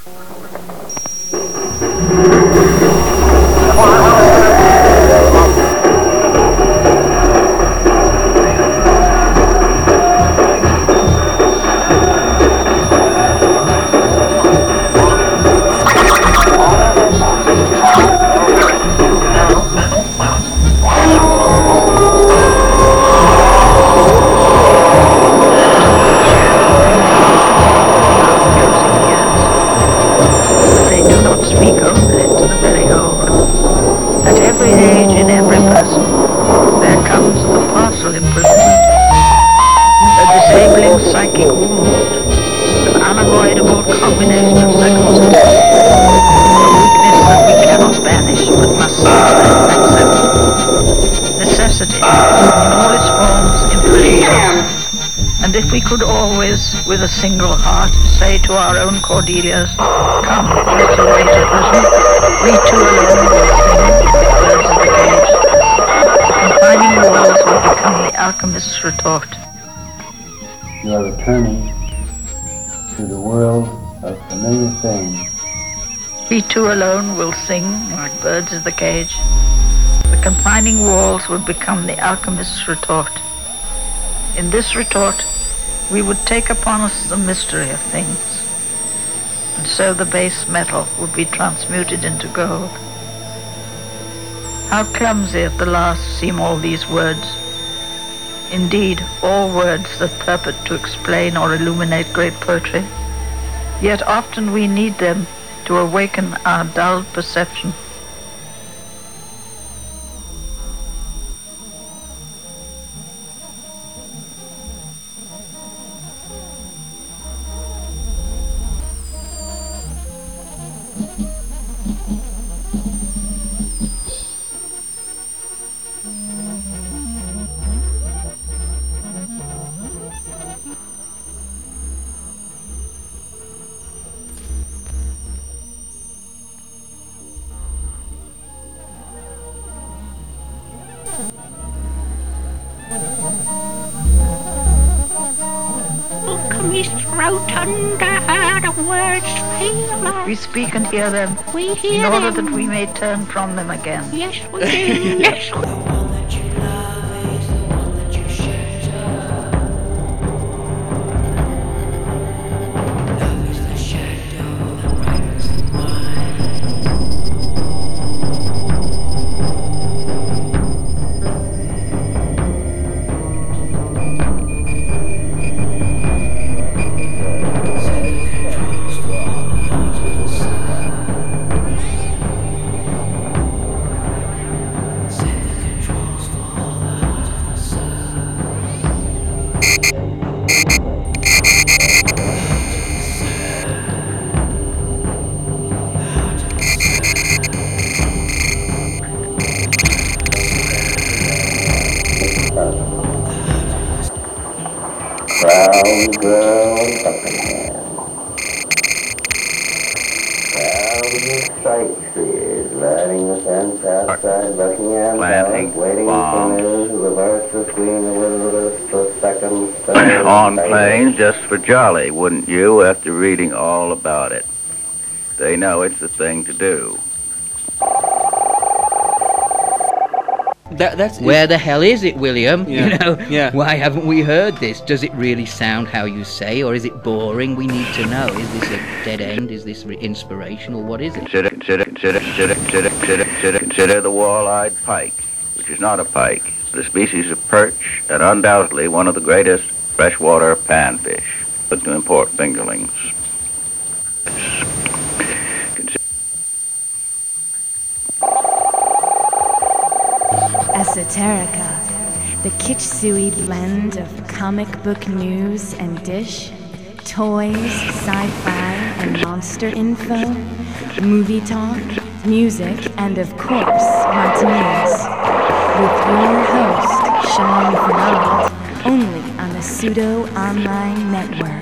With a single heart, say to our own Cordelias, come, let's away to prison. We two alone will sing, birds of the cage. The confining walls will become the alchemist's retort. You are returning to the world of familiar things. We two alone will sing, like birds of the cage. The confining walls will become the alchemist's retort. In this retort, we would take upon us the mystery of things, and so the base metal would be transmuted into gold. How clumsy at the last seem all these words. Indeed, all words that purport to explain or illuminate great poetry, yet often we need them to awaken our dulled perception. We speak and hear them, in order that we may turn from them again. Yes, we do. Yes, we Crown Girl Buckingham. Thousands of sightseers riding the fence outside Buckingham Palace, waiting for news of the birth of Queen Elizabeth II. On planes just for jolly, wouldn't you, after reading all about it? They know it's the thing to do. Where the hell is it, William? Yeah. You know, why haven't we heard this? Does it really sound how you say, or is it boring? We need to know. Is this a dead end? Is this inspirational? What is it? Consider the wall-eyed pike, which is not a pike, but a species of perch, and undoubtedly one of the greatest freshwater panfish, but to import fingerlings. Esoterica, the kitsch-sui blend of comic book news and dish, toys, sci-fi and monster info, movie talk, music, and of course, martinis. With your host, Sean Fernald, only on the Pseudo Online Network.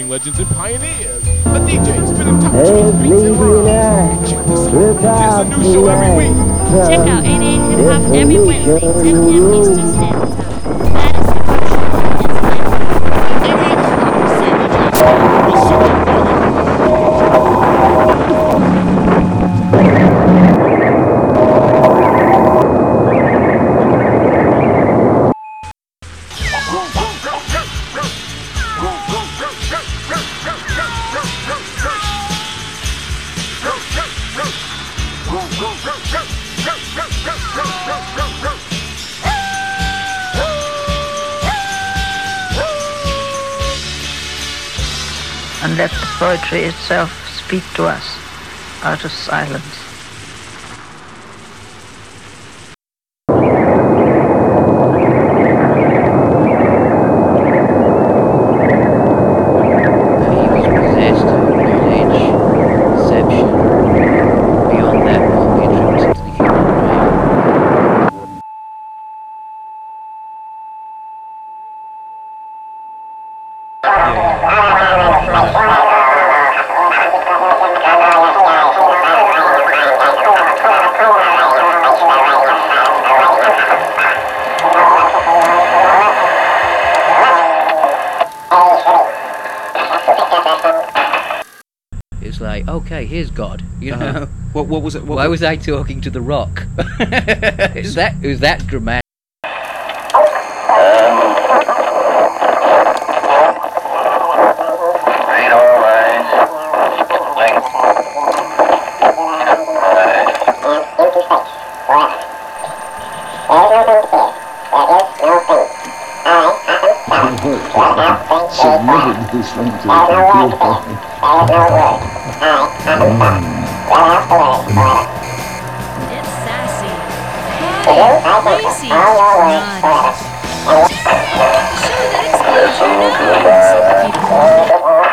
recording legends and pioneers. The DJ spinning top 20 beats and rhymes. Check this out. There's a new show every week. Check out 88 Hip Hop every Wednesday, 10 p.m. Eastern Standard Time. That is Hip Hop Show. It's live. 88 Hip Hop, Sammy Jackson. We'll see you for And let the poetry itself speak to us out of silence. He was possessed of knowledge, perception. Beyond that, what we attribute to the human brain. It's like, okay, here's God. You know, What was it? why was I talking to the rock? Is that dramatic? Read all lines. Length. Submitted this thing to the computer. It's sassy, funny, crazy, naughty. The show that explodes your nose.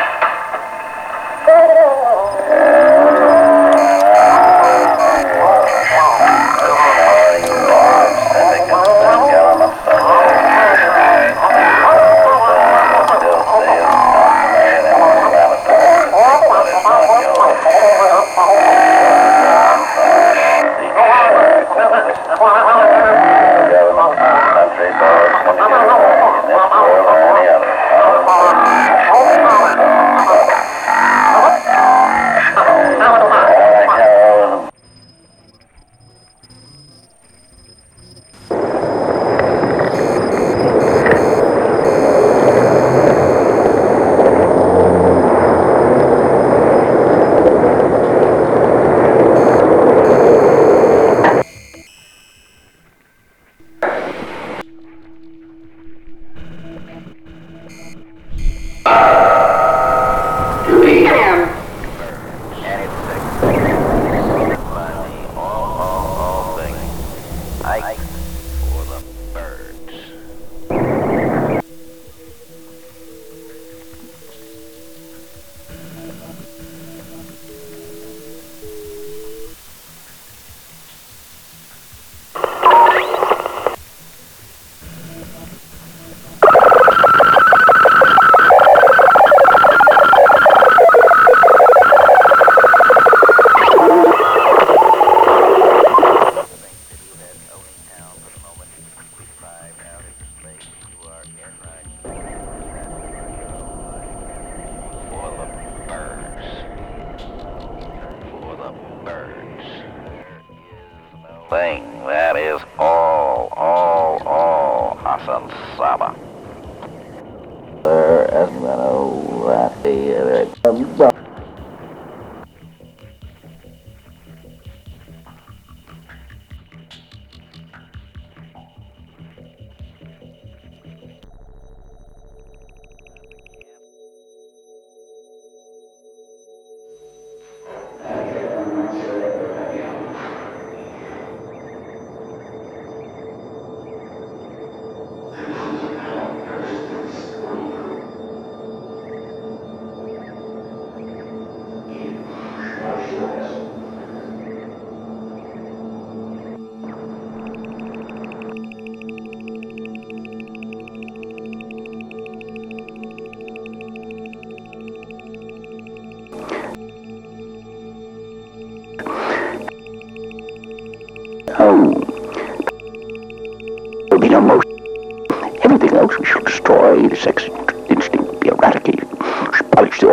Thing that is all Hassan Saba.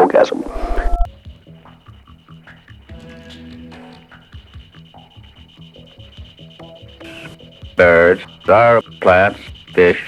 orgasm. Birds, our plants, fish,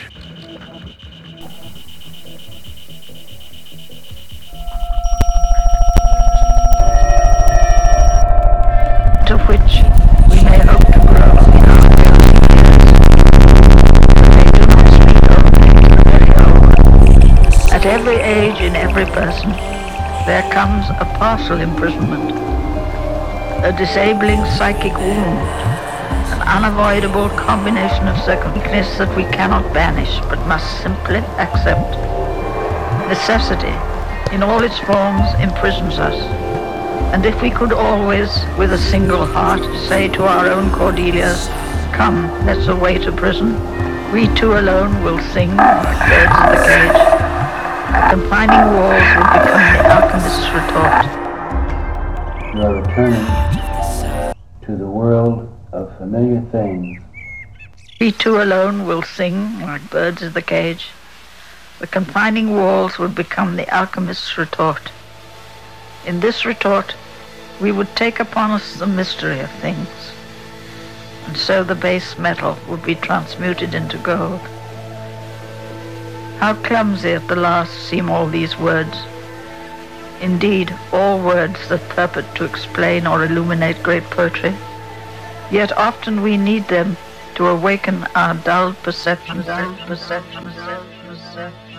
of which we may hope to grow in our early years. They do not speak only to the very old. At every age, in every person, there comes a partial imprisonment, a disabling psychic wound, an unavoidable combination of circumstances that we cannot banish but must simply accept. Necessity, in all its forms, imprisons us. And if we could always, with a single heart, say to our own Cordelia, "Come, let's away to prison," we two alone will sing like birds in the cage. The confining walls will become the alchemist's retort. You are returning to the world of familiar things. We two alone will sing like birds in the cage. The confining walls will become the alchemist's retort. In this retort, we would take upon us the mystery of things, and so the base metal would be transmuted into gold. How clumsy at the last seem all these words. Indeed, all words that purport to explain or illuminate great poetry. Yet often we need them to awaken our dulled perceptions.